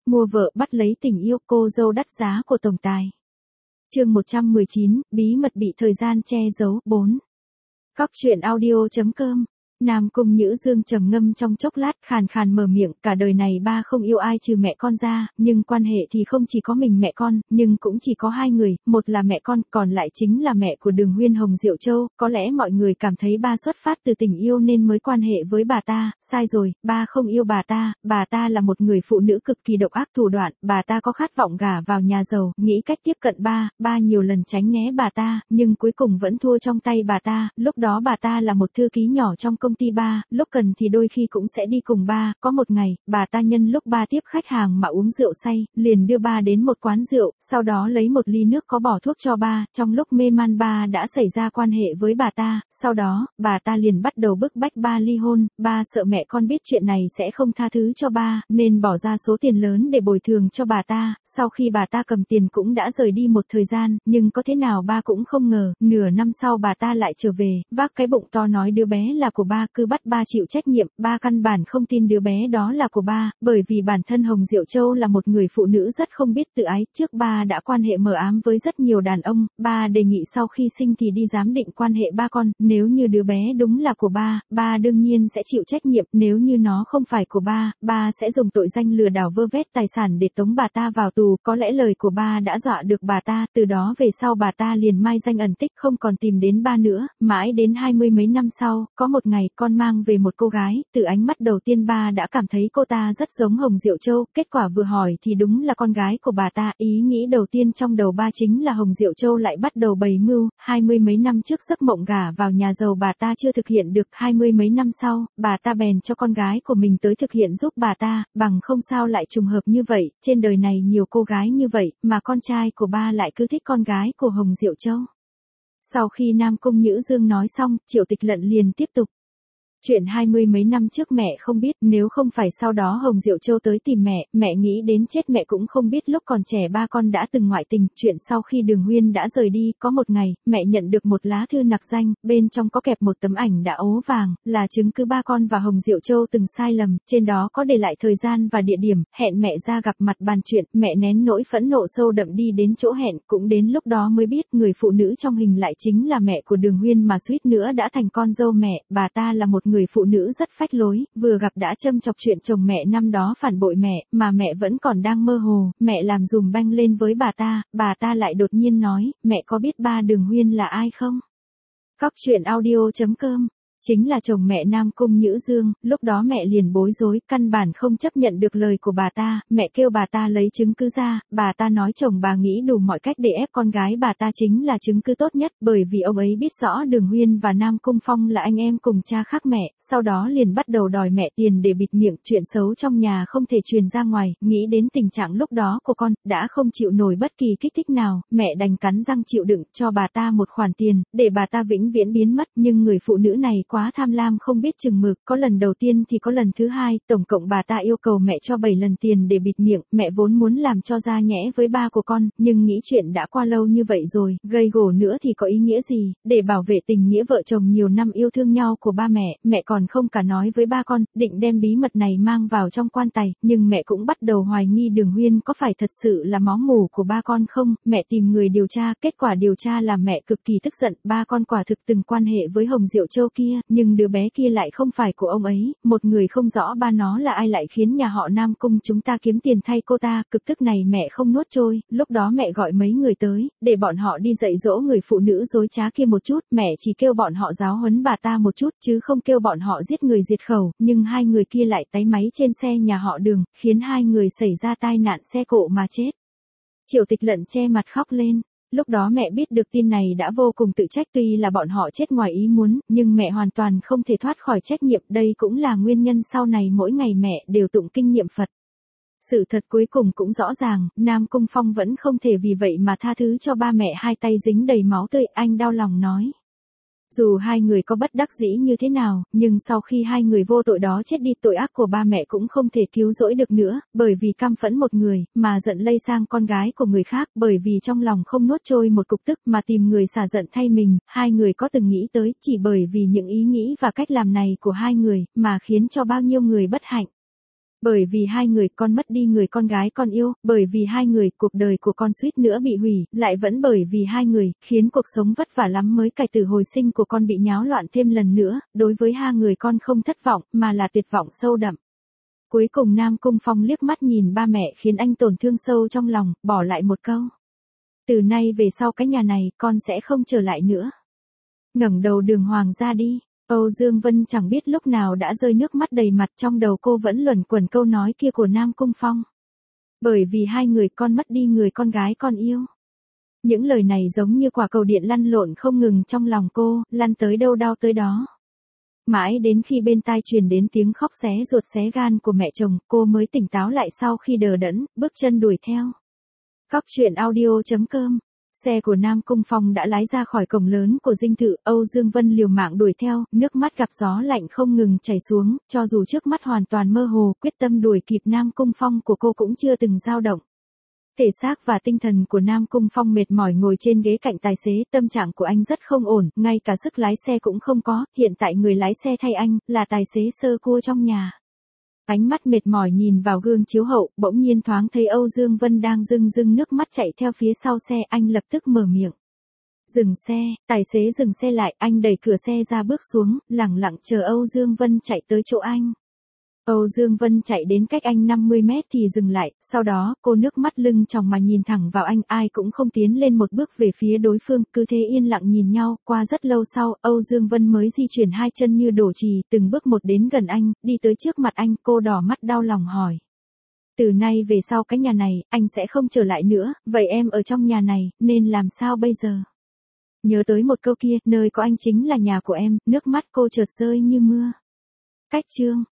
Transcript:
mua vợ bắt lấy tình yêu cô dâu đắt giá của tổng tài. Chương 119, bí mật bị thời gian che giấu. 4. Cóc truyện audio.com. Nam Cung Nhữ Dương trầm ngâm trong chốc lát, khàn khàn mở miệng, cả đời này ba không yêu ai trừ mẹ con ra, nhưng quan hệ thì không chỉ có mình mẹ con, nhưng cũng chỉ có hai người, một là mẹ con, còn lại chính là mẹ của Đường Huyên Hồng Diệu Châu. Có lẽ mọi người cảm thấy ba xuất phát từ tình yêu nên mới quan hệ với bà ta, sai rồi, ba không yêu bà ta là một người phụ nữ cực kỳ độc ác thủ đoạn, bà ta có khát vọng gả vào nhà giàu, nghĩ cách tiếp cận ba nhiều lần tránh né bà ta, nhưng cuối cùng vẫn thua trong tay bà ta. Lúc đó bà ta là một thư ký nhỏ trong công ty ba, lúc cần thì đôi khi cũng sẽ đi cùng ba. Có một ngày, bà ta nhân lúc ba tiếp khách hàng mà uống rượu say, liền đưa ba đến một quán rượu, sau đó lấy một ly nước có bỏ thuốc cho ba. Trong lúc mê man ba đã xảy ra quan hệ với bà ta, sau đó, bà ta liền bắt đầu bức bách ba ly hôn. Ba sợ mẹ con biết chuyện này sẽ không tha thứ cho ba, nên bỏ ra số tiền lớn để bồi thường cho bà ta. Sau khi bà ta cầm tiền cũng đã rời đi một thời gian, nhưng có thế nào ba cũng không ngờ, nửa năm sau bà ta lại trở về, vác cái bụng to nói đứa bé là của ba, cứ bắt ba chịu trách nhiệm. Ba căn bản không tin đứa bé đó là của ba, bởi vì bản thân Hồng Diệu Châu là một người phụ nữ rất không biết tự ái. Trước ba đã quan hệ mờ ám với rất nhiều đàn ông, ba đề nghị sau khi sinh thì đi giám định quan hệ ba con, nếu như đứa bé đúng là của ba đương nhiên sẽ chịu trách nhiệm, nếu như nó không phải của ba sẽ dùng tội danh lừa đảo vơ vét tài sản để tống bà ta vào tù. Có lẽ lời của ba đã dọa được bà ta, từ đó về sau bà ta liền mai danh ẩn tích, không còn tìm đến ba nữa. Mãi đến 20 mấy năm sau, có một ngày con mang về một cô gái, từ ánh mắt đầu tiên ba đã cảm thấy cô ta rất giống Hồng Diệu Châu, kết quả vừa hỏi thì đúng là con gái của bà ta. Ý nghĩ đầu tiên trong đầu ba chính là Hồng Diệu Châu lại bắt đầu bày mưu. 20 mấy năm trước giấc mộng gả vào nhà giàu bà ta chưa thực hiện được, 20 mấy năm sau, bà ta bèn cho con gái của mình tới thực hiện giúp bà ta, bằng không sao lại trùng hợp như vậy, trên đời này nhiều cô gái như vậy, mà con trai của ba lại cứ thích con gái của Hồng Diệu Châu. Sau khi Nam Cung Nhữ Dương nói xong, Triệu Tịch Lận liền tiếp tục. Chuyện 20 mấy năm trước mẹ không biết, nếu không phải sau đó Hồng Diệu Châu tới tìm mẹ nghĩ đến chết mẹ cũng không biết lúc còn trẻ ba con đã từng ngoại tình. Chuyện sau khi Đường Huyên đã rời đi, có một ngày, mẹ nhận được một lá thư nặc danh, bên trong có kẹp một tấm ảnh đã ố vàng, là chứng cứ ba con và Hồng Diệu Châu từng sai lầm, trên đó có để lại thời gian và địa điểm, hẹn mẹ ra gặp mặt bàn chuyện. Mẹ nén nỗi phẫn nộ sâu đậm đi đến chỗ hẹn, cũng đến lúc đó mới biết người phụ nữ trong hình lại chính là mẹ của Đường Huyên mà suýt nữa đã thành con dâu mẹ. Bà ta là một người phụ nữ rất phách lối, vừa gặp đã châm chọc chuyện chồng mẹ năm đó phản bội mẹ, mà mẹ vẫn còn đang mơ hồ, mẹ làm dùm banh lên với bà ta lại đột nhiên nói, mẹ có biết ba Đường Huyên là ai không? Cóc truyện audio.com. Chính là chồng mẹ Nam Cung Nhữ Dương. Lúc đó mẹ liền bối rối, căn bản không chấp nhận được lời của bà ta. Mẹ kêu bà ta lấy chứng cứ ra, bà ta nói chồng bà nghĩ đủ mọi cách để ép con gái bà ta chính là chứng cứ tốt nhất, bởi vì ông ấy biết rõ Đường Huyên và Nam Cung Phong là anh em cùng cha khác mẹ. Sau đó liền bắt đầu đòi mẹ tiền để bịt miệng, chuyện xấu trong nhà không thể truyền ra ngoài. Nghĩ đến tình trạng lúc đó của con, đã không chịu nổi bất kỳ kích thích nào, mẹ đành cắn răng chịu đựng, cho bà ta một khoản tiền, để bà ta vĩnh viễn biến mất. Nhưng người phụ nữ này quá tham lam không biết chừng mực, có lần đầu tiên thì có lần thứ hai, tổng cộng bà ta yêu cầu mẹ cho 7 lần tiền để bịt miệng. Mẹ vốn muốn làm cho ra nhẽ với ba của con, nhưng nghĩ chuyện đã qua lâu như vậy rồi, gây gổ nữa thì có ý nghĩa gì, để bảo vệ tình nghĩa vợ chồng nhiều năm yêu thương nhau của ba mẹ còn không cả nói với ba con, định đem bí mật này mang vào trong quan tài. Nhưng mẹ cũng bắt đầu hoài nghi Đường Huyên có phải thật sự là máu mủ của ba con không. Mẹ tìm người điều tra, kết quả điều tra làm mẹ cực kỳ tức giận, ba con quả thực từng quan hệ với Hồng Diệu Châu kia, nhưng đứa bé kia lại không phải của ông ấy, một người không rõ ba nó là ai lại khiến nhà họ Nam Cung chúng ta kiếm tiền thay cô ta. Cực tức này mẹ không nuốt trôi, lúc đó mẹ gọi mấy người tới, để bọn họ đi dạy dỗ người phụ nữ dối trá kia một chút. Mẹ chỉ kêu bọn họ giáo huấn bà ta một chút, chứ không kêu bọn họ giết người diệt khẩu. Nhưng hai người kia lại táy máy trên xe nhà họ Đường, khiến hai người xảy ra tai nạn xe cộ mà chết. Triệu Tịch Lận che mặt khóc lên. Lúc đó mẹ biết được tin này đã vô cùng tự trách, tuy là bọn họ chết ngoài ý muốn, nhưng mẹ hoàn toàn không thể thoát khỏi trách nhiệm. Đây cũng là nguyên nhân sau này mỗi ngày mẹ đều tụng kinh niệm Phật. Sự thật cuối cùng cũng rõ ràng, Nam Cung Phong vẫn không thể vì vậy mà tha thứ cho ba mẹ, hai tay dính đầy máu tươi. Anh đau lòng nói. Dù hai người có bất đắc dĩ như thế nào, nhưng sau khi hai người vô tội đó chết đi, tội ác của ba mẹ cũng không thể cứu rỗi được nữa, bởi vì căm phẫn một người, mà giận lây sang con gái của người khác, bởi vì trong lòng không nuốt trôi một cục tức mà tìm người xả giận thay mình. Hai người có từng nghĩ tới, chỉ bởi vì những ý nghĩ và cách làm này của hai người, mà khiến cho bao nhiêu người bất hạnh. Bởi vì hai người con mất đi người con gái con yêu, bởi vì hai người cuộc đời của con suýt nữa bị hủy, lại vẫn bởi vì hai người, khiến cuộc sống vất vả lắm mới cải tử hồi sinh của con bị nháo loạn thêm lần nữa, đối với hai người con không thất vọng, mà là tuyệt vọng sâu đậm. Cuối cùng Nam Cung Phong liếc mắt nhìn ba mẹ khiến anh tổn thương sâu trong lòng, bỏ lại một câu. Từ nay về sau cái nhà này, con sẽ không trở lại nữa. Ngẩng đầu đường hoàng ra đi. Âu Dương Vân chẳng biết lúc nào đã rơi nước mắt đầy mặt, trong đầu cô vẫn luẩn quẩn câu nói kia của Nam Cung Phong. Bởi vì hai người con mất đi người con gái con yêu. Những lời này giống như quả cầu điện lăn lộn không ngừng trong lòng cô, lăn tới đâu đau tới đó. Mãi đến khi bên tai truyền đến tiếng khóc xé ruột xé gan của mẹ chồng, cô mới tỉnh táo lại sau khi đờ đẫn, bước chân đuổi theo. Cóc truyện audio.com. Xe của Nam Cung Phong đã lái ra khỏi cổng lớn của dinh thự, Âu Dương Vân liều mạng đuổi theo, nước mắt gặp gió lạnh không ngừng chảy xuống, cho dù trước mắt hoàn toàn mơ hồ, quyết tâm đuổi kịp Nam Cung Phong của cô cũng chưa từng dao động. Thể xác và tinh thần của Nam Cung Phong mệt mỏi ngồi trên ghế cạnh tài xế, tâm trạng của anh rất không ổn, ngay cả sức lái xe cũng không có, hiện tại người lái xe thay anh, là tài xế sơ cua trong nhà. Ánh mắt mệt mỏi nhìn vào gương chiếu hậu, bỗng nhiên thoáng thấy Âu Dương Vân đang rưng rưng nước mắt chạy theo phía sau xe, anh lập tức mở miệng. Dừng xe, tài xế dừng xe lại, anh đẩy cửa xe ra bước xuống, lẳng lặng chờ Âu Dương Vân chạy tới chỗ anh. Âu Dương Vân chạy đến cách anh 50 mét thì dừng lại, sau đó, cô nước mắt lưng tròng mà nhìn thẳng vào anh, ai cũng không tiến lên một bước về phía đối phương, cứ thế yên lặng nhìn nhau, qua rất lâu sau, Âu Dương Vân mới di chuyển hai chân như đổ chì, từng bước một đến gần anh, đi tới trước mặt anh, cô đỏ mắt đau lòng hỏi. Từ nay về sau cái nhà này, anh sẽ không trở lại nữa, vậy em ở trong nhà này, nên làm sao bây giờ? Nhớ tới một câu kia, nơi có anh chính là nhà của em, nước mắt cô chợt rơi như mưa. Cách chương